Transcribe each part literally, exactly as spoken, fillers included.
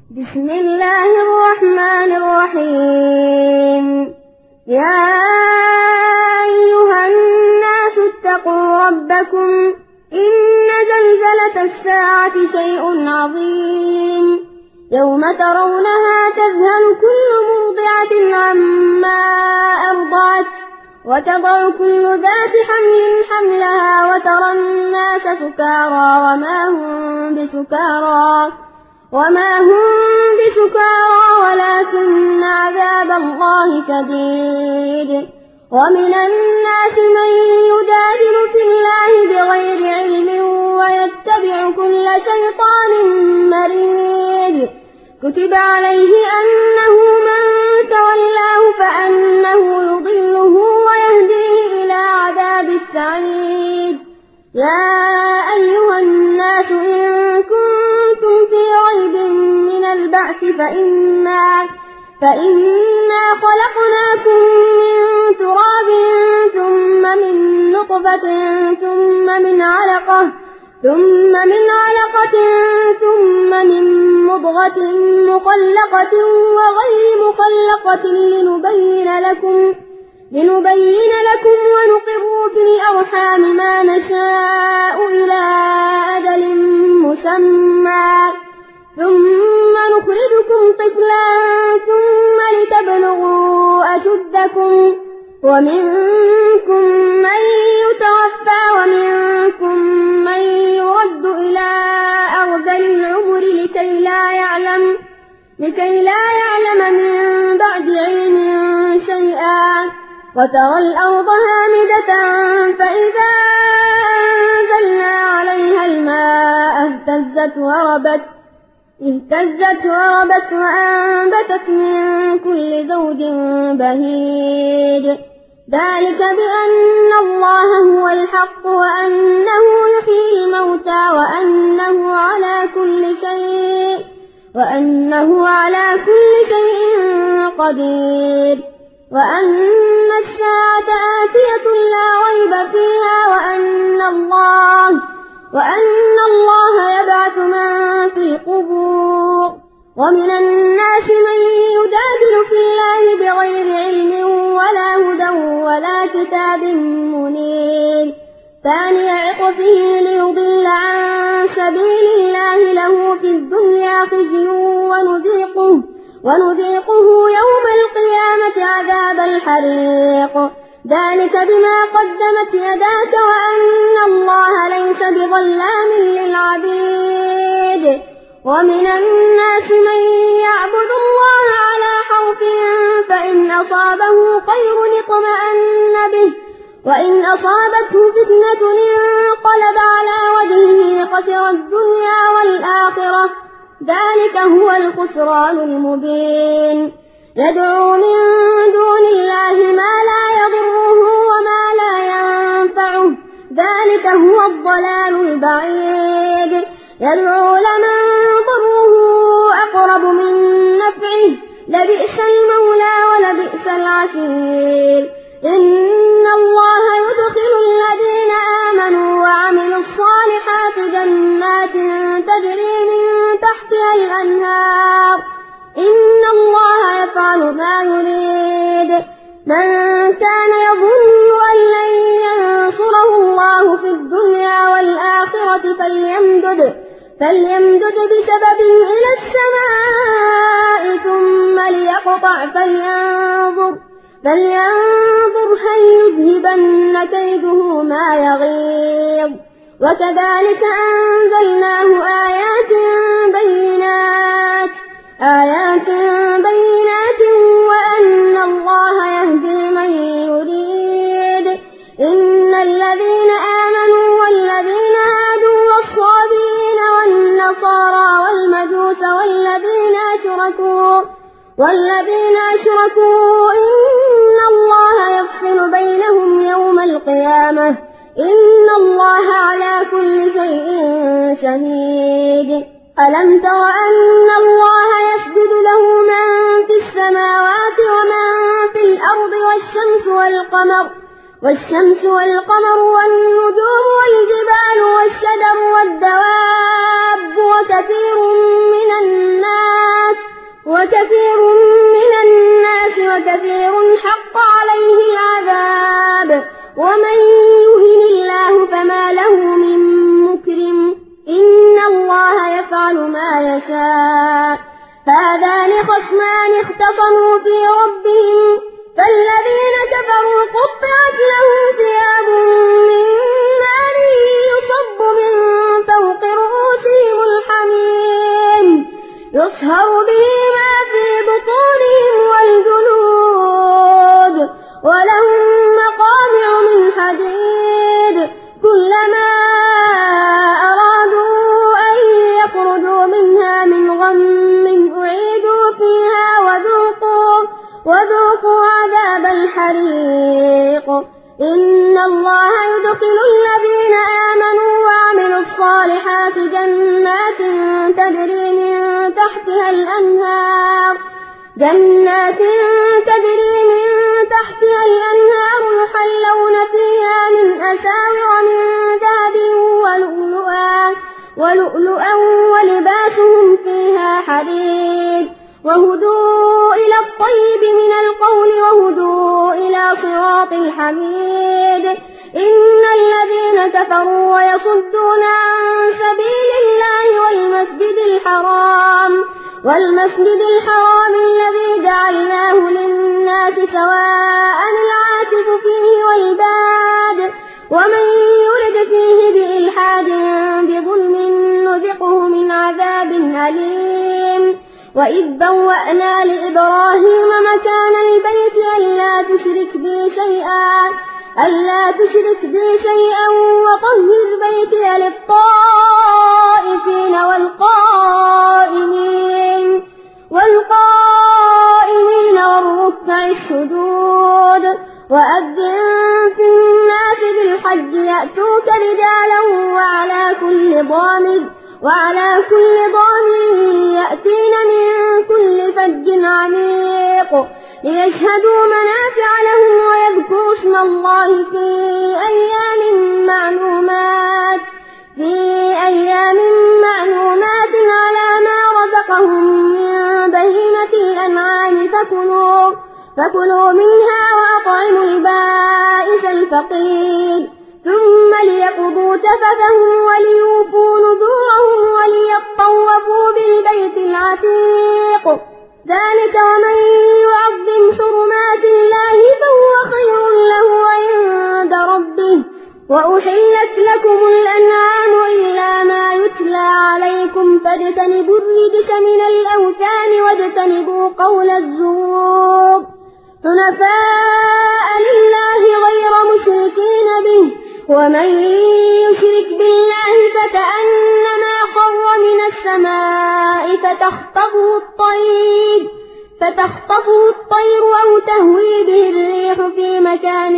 بسم الله الرحمن الرحيم. يا أيها الناس اتقوا ربكم إن زلزلة الساعة شيء عظيم يوم ترونها تذهل كل مرضعة عما أرضعت وتضع كل ذات حمل حملها وترى الناس سكارى وما هم بسكارى وما هم بسكارى ولكن عذاب الله شديد. ومن الناس من يجادل في الله بغير علم ويتبع كل شيطان مريد. كتب عليه أنه من تولاه فأنه يضله ويهديه إلى عذاب السعيد. يا أيها الناس إن كنتم في ريب من البعث فإنا, فإنا خلقناكم من تراب ثم من نطفة ثم من علقة ثم من علقة ثم من مضغة مخلقة وغير مخلقة لنبين لكم لنبين لكم ونقر في الأرحام ما نشاء إلى أجل مسمى ثم نخرجكم طفلا ثم لتبلغوا أشدكم ومنكم من يتوفى ومنكم من يرد إلى أرذل العمر لكي لا يعلم لكي لا يعلم من بعد علم شيئا. وترى الأرض هامدة فإذا أنزلنا عليها الماء اهتزت وربت اهتزت وربت وأنبتت من كل زوج بهيج. ذلك بأن الله هو الحق وأنه يحيي الموتى وأنه على كل شيء وأنه على كل شيء قدير. وأن الساعة آتية لا ريب فيها وأن الله وأن الله يبعث من في القبور. ومن الناس من يجادل في الله بغير علم ولا هدى ولا كتاب منير. ثاني عطفه ليضل عن سبيل الله له في الدنيا خزي ونذيقه ونذيقه يوم القيامة عذاب الحريق. ذلك بما قدمت يداك وأن الله ليس بظلام للعبيد. ومن الناس من يعبد الله على حرف فإن أصابه خير اطمأن به وإن أصابته فتنة انقلب على وجهه خسر الدنيا والآخرة. ذلك هو الخسران المبين. يدعو من دون الله ما لا يضره وما لا ينفعه ذلك هو الضلال البعيد. يدعو لمن ضره أقرب من نفعه لبئس المولى ولبئس العشير. إن الله يدخل الذين آمنوا وعملوا الصالحات جنات تجري من تحتها الأنهار. إن الله يفعل ما يريد. من كان يظن أن لن ينصره الله في الدنيا والآخرة فليمدد فليمدد بسبب إلى السماء ثم ليقطع فلينظر فلينظر هل يذهبن كيده ما يغيظ. وكذلك أنزلناه آيات بينات آيات بينات وأن الله يهدي من يريد. إن الذين آمنوا والذين هادوا والصابئين والنصارى والمجوس والذين أشركوا والذين أشركوا إن الله يفصل بينهم يوم القيامة. إن الله على كل شيء شهيد. ألم تر أن الله يسجد له من في السماوات ومن في الأرض والشمس والقمر والشمس والقمر والنجوم والجبال والشجر والدواب وكثير من الناس وكثير من الناس وكثير حق عليه العذاب ومن يهن الله فما له من مكرم إن الله يفعل ما يشاء هذان خصمان اختصموا في ربهم فالذين كفروا قطعت لهم ثياب من نار يصب من فوق رؤوسهم الحميم يصهر به ما في بطونهم والجلود ولهم مقامع من حديد كلما أرادوا أن يخرجوا منها من غم أعيدوا فيها وذوقوا, وذوقوا عذاب الحريق إن الله يدخل الذين آمنوا وعملوا الصالحات جنات تجري من تحتها الأنهار جنات تجري من تحتها الأنهار يحلون فيها من أساور من ذهب ولؤلؤا, ولؤلؤا ولباسهم فيها حرير وهدوا إلى الطيب من القول وهدوا إلى صراط الحميد إن الذين كفروا ويصدون عن سبيل الله والمسجد الحرام والمسجد الحرام الذي جعلناه للناس سواء العاكف فيه والباد ومن يرد فيه بإلحاد بظلم نذقه من عذاب أليم وإذ بوأنا لإبراهيم مكان البيت ألا تشرك بي شيئا ألا تشرك بي شيئا وطهر بيتي للطائفين والقائمين والقائمين والركع السجود وأذن في الناس بالحج يأتوك رجالا وعلى كل ضامر وعلى كل ضامر يأتين من كل فج عميق ليشهدوا منافع لهم ويذكروا اسم الله في أيام معلومات في أيام معلومات على ما رزقهم من بهيمة الأنعام فكلوا فكلوا منها وأطعموا البائس الفقير ثم ليقضوا تفثهم وليوفوا نذورهم وليطوفوا بالبيت العتيق ذلك ومن يعظم حرمات الله فهو خير له عند ربه وأحلت لكم الأنعام إلا ما يتلى عليكم فاجتنبوا الرجس من الأوثان واجتنبوا قول الزور حنفاء لله غير مشركين به ومن يشرك بالله فكأنما خر من السماء فتخطفه الطير فتخطفه الطير أو تهوي به الريح في مكان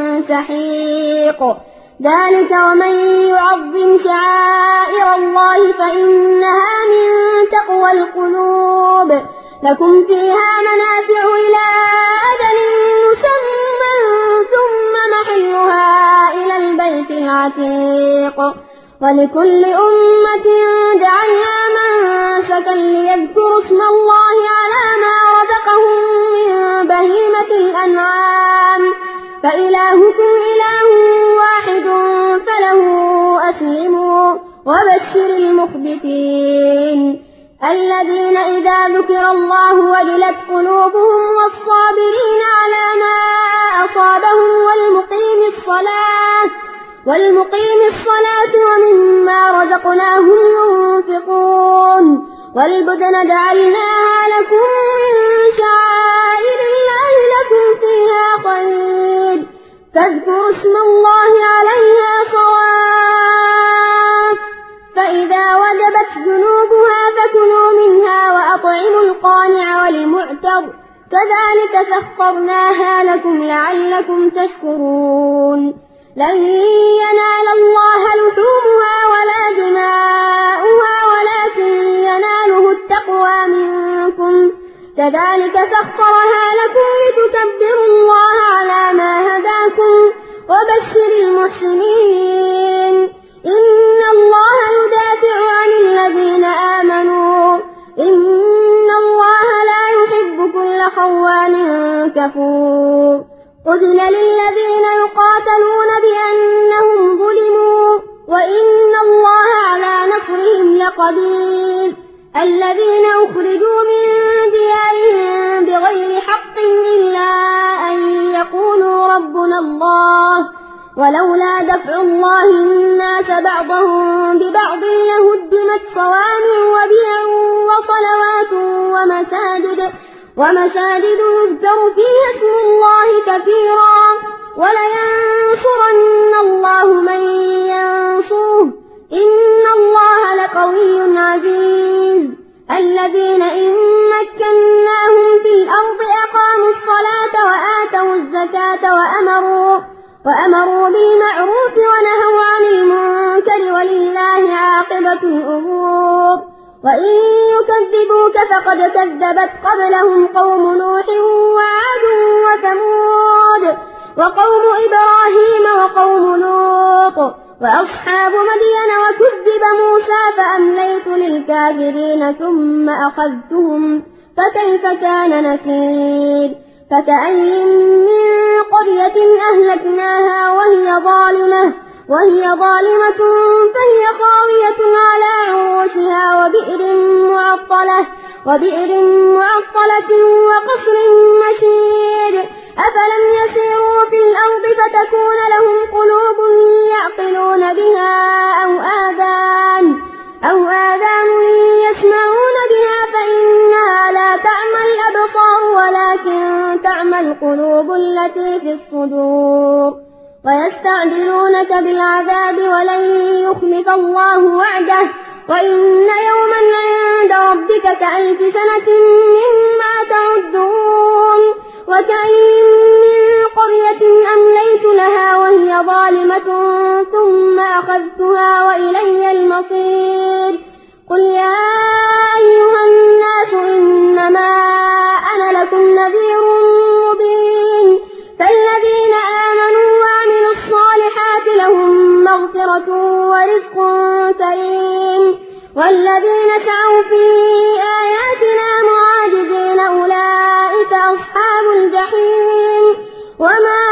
سحيق ذلك ومن يعظم شعائر الله فإنها من تقوى القلوب لكم فيها منافع إلى أجل مسمى ثم محلها إلى البيت العتيق ولكل أمة جعلنا منسكا ليذكروا اسم الله على ما رزقهم من بهيمة الأنعام فإلهكم إله واحد فله أسلموا وبشر المخبتين الذين إذا ذكر الله وجلت قلوبهم والصابرين على ما أصابهم والمقيم الصلاة والمقيم الصلاة ومما رزقناهم ينفقون والبدن جعلناها لكم من شعائر الله لكم فيها خير فاذكروا اسم الله عليها صواف فإذا وجبت جنوبها فكلوا منها وأطعموا القانع والمعتر كذلك سخرناها لكم لعلكم تشكرون لن ينال الله لحومها ولا دماؤها ولكن يناله التقوى منكم كذلك سخرها لكم لتكبروا الله على ما هداكم وبشر المحسنين إن الله يدافع عن الذين آمنوا إن الله لا كل خوان كفور أذن للذين يقاتلون بأنهم ظلموا وإن الله على نصرهم لقدير الذين أخرجوا من ديارهم بغير حق إلا أن يقولوا ربنا الله ولولا دفع الله الناس بعضهم ببعض لهدمت صوامع وبيع وصلوات ومساجد ومساجد يذكر فيها اسم الله كثيرا ولينصرن الله من ينصره إن الله لقوي عزيز الذين إن مكناهم في الأرض أقاموا الصلاة وآتوا الزكاة وأمروا وأمروا بالمعروف ونهوا عن المنكر ولله عاقبة الأمور وإن يكذبوك فقد كذبت قبلهم قوم نوح وعاد وثمود وقوم إبراهيم وقوم لوط وأصحاب مدين وكذب موسى فأمليت للكافرين ثم أخذتهم فكيف كان نكير فكأين من قرية أهلكناها وهي ظالمة وهي ظالمة فهي خاوية على عروشها وبئر معطلة وبئر معطلة وقصر مشيد أفلم يسيروا في الأرض فتكون لهم قلوب يعقلون بها أو آذان أو آذان يسمعون بها فإنها لا تعمى الأبصار ولكن تعمى القلوب التي في الصدور ويستعجلونك بالعذاب ولن يخلف الله وعده وإن يوما عند ربك كألف سنة مما تعدون وكأين من قرية أمليت لها وهي ظالمة ثم أخذتها وإلي المصير قل يا أيها الناس إنما أنا لكم نذير مبين فالذين آمنوا وعملوا الصالحات لهم مغفرة ورزق كريم والذين سعوا في آياتنا معاجزين أولئك أصحاب الجحيم وما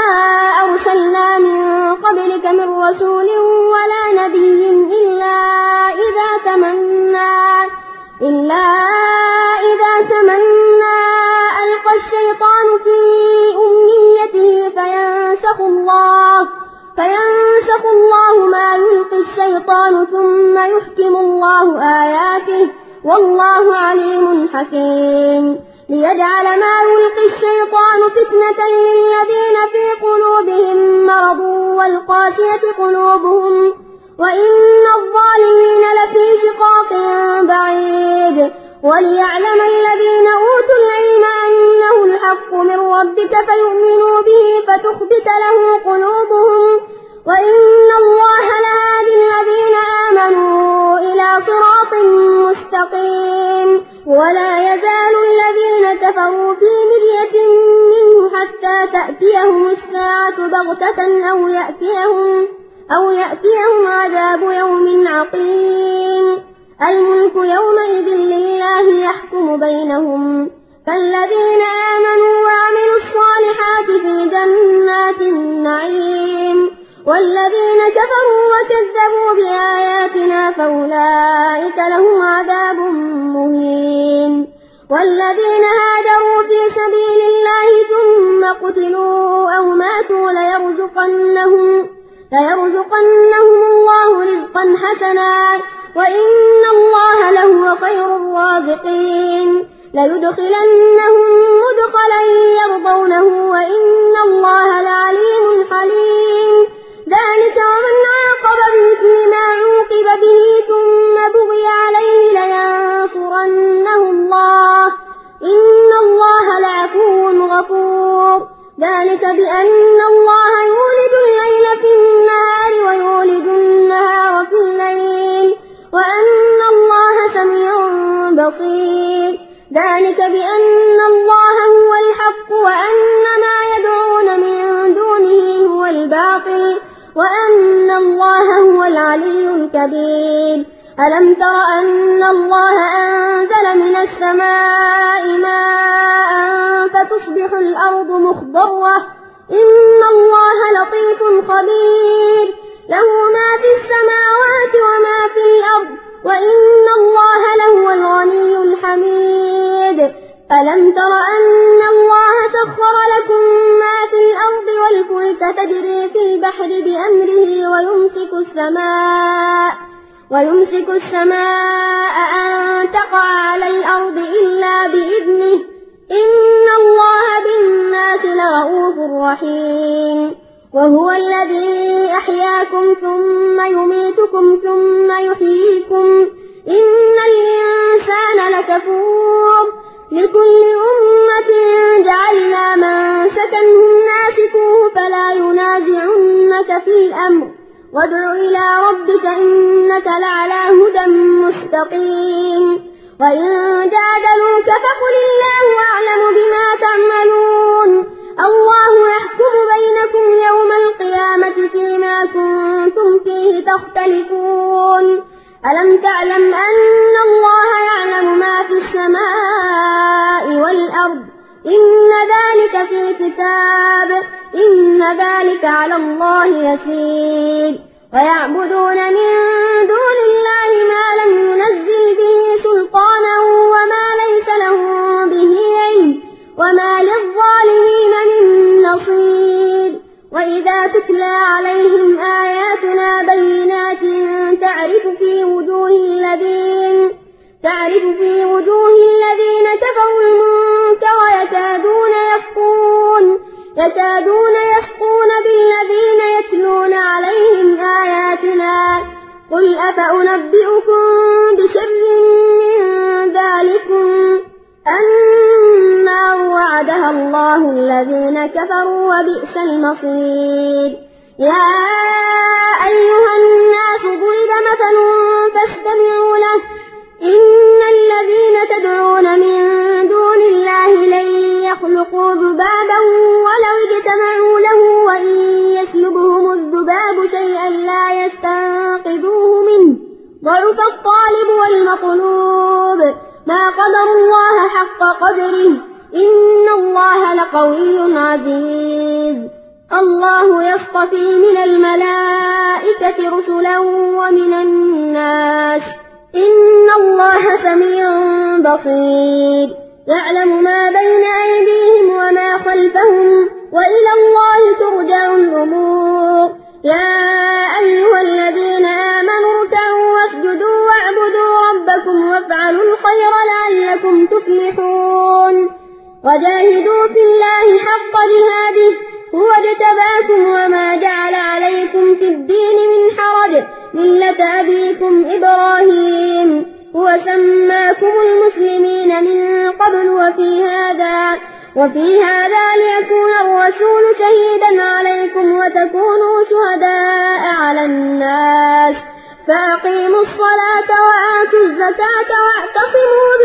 أرسلنا من قبلك من رسول ولا نبي إلا إذا تمنى إلا إذا تمنى ألقى الشيطان في أمنيته فينسخ الله فينسخ الله ما يلقي الشيطان ثم يحكم الله آياته والله عليم حكيم ليجعل ما يلقي الشيطان فتنة للذين في قلوبهم مرض والقاسية قلوبهم وإن الظالمين لفي شقاق بعيد وليعلم الذين أوتوا العلم أنه الحق من ربك فيؤمنوا به فتخبت له قلوبهم وإن الله لهادي الذين آمنوا إلى صراط مستقيم ولا يزال الذين كفروا في مرية منه حتى تأتيهم الساعة بغتة أو يأتيهم أو يأتيهم عذاب يوم عقيم الملك يومئذ لله يحكم بينهم فالذين آمنوا وعملوا الصالحات في جنات النعيم والذين كفروا وكذبوا بآياتنا فأولئك لهم عذاب مهين والذين هاجروا في سبيل الله ثم قتلوا أو ماتوا ليرزقنهم ليرزقنهم الله رزقا حسنا وإن الله لهو خير الرازقين ليدخلنهم مدخلا يرضونه وإن الله لعليم حليم ذلك ومن عاقب بمثل ما عوقب به ثم بغي عليه لينصرنه الله إن الله لعفو غفور ذلك بأن الله يولد الليل في النهار ويولد النهار في الليل وأن الله سميع بصير ذلك بأن الله هو الحق وأن ما يدعون من دونه هو الباطل وأن الله هو العلي الكبير ألم تر أن الله أنزل من السماء ماء وتصبح الأرض مخضرة إن الله لطيف خبير له ما في السماوات وما في الأرض وإن الله لهو الغني الحميد ألم تر أن الله سخر لكم ما في الأرض والفلك تجري في البحر بأمره ويمسك السماء ويمسك السماء أن تقع على الأرض إلا بإذنه إن الله بالناس لرؤوف رحيم وهو الذي أحياكم ثم يميتكم ثم يحييكم إن الإنسان لكفور لكل أمة جعلنا منسكا هم ناسكوه فلا ينازعنك في الأمر وادع إلى ربك إنك لعلى هدى مستقيم وإن جادلوك فقل الله أعلم بما تعملون الله يحكم بينكم يوم القيامة فيما كنتم فيه تختلفون ألم تعلم أن الله يعلم ما في السماء والأرض إن ذلك في كتاب إن ذلك على الله يسير ويعبدون من دون الله ما لم ينزل به سلطانا وما ليس لهم به علم وما للظالمين من نصير وإذا تتلى عليهم آياتنا بينات تعرف في وجوه الذين تعرف في وجوه الذين كفروا المنكر يكادون يسقون يكادون يسقون بالذين يتلون عليهم آياتنا قل أفأنبئكم بشر من ذلكم النار وعدها الله الذين كفروا وبئس المصير يا أيها الناس ضرب مثل فاستمعوا له إن الذين تدعون من دون الله لن يخلقوا ذبابا ولو اجتمعوا له وإن يسلبهم الذباب شيئا لا يستنقذوه منه ضعف الطالب والمطلوب ما قدر الله حق قدره إن الله لقوي عزيز الله يصطفي من الملائكة رسلا ومن الناس إن الله سميع بصير يعلم ما بين أيديهم وما خلفهم وإلى الله ترجع الأمور يا أيها الذين آمنوا اركعوا واسجدوا واعبدوا ربكم وافعلوا الخير لعلكم تفلحون وجاهدوا في الله حق جهاده هو اجتباكم وما جعل عليكم في الدين من حرج ملة أبيكم إبراهيم هو سماكم المسلمين من قبل وفي هذا وفي هذا ليكون الرسول شهيدا عليكم وتكونوا شهداء على الناس فأقيموا الصلاة وآتوا الزكاة واعتصموا